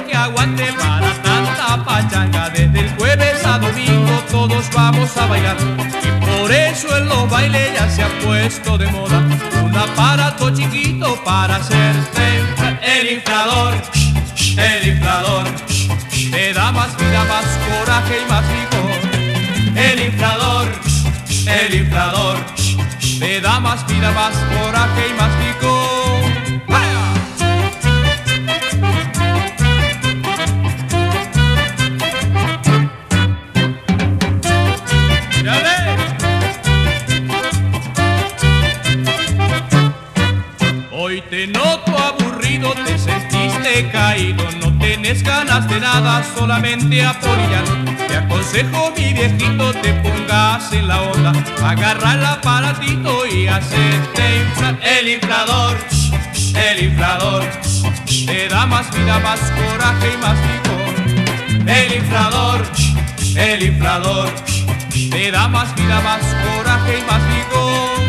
que aguante para tanta pachanga. Desde el jueves a domingo todos vamos a bailar, y por eso en los bailes ya se ha puesto de moda un aparato chiquito para hacerte el inflador. El inflador te da más vida, más coraje y más vigor. El inflador te da más vida, más coraje y más vigor. ¡Vaya! Hoy te noto aburrido, te sentiste caído, no tenés ganas de nada, solamente apolillar. Te aconsejo, mi viejito, te pongas en la onda, agarra el aparatito y hacerte inflar. El inflador te da más vida, más coraje y más vigor. El inflador te da más vida, más coraje y más vigor.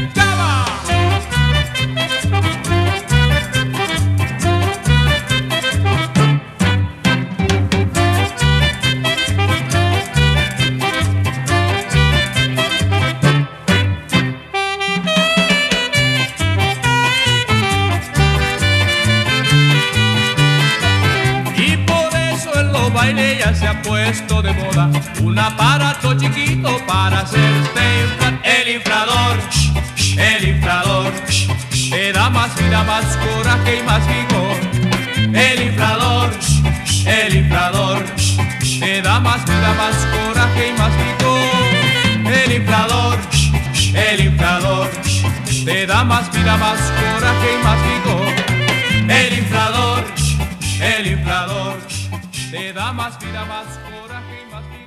Baile ya se ha puesto de moda un aparato chiquito para hacerte inflar. El inflador te da más vida, más coraje y más vigor. El inflador te da más vida, más coraje y más vigor. El inflador te da más vida, más coraje y más vigor. El inflador te da más vida, más coraje y más vida.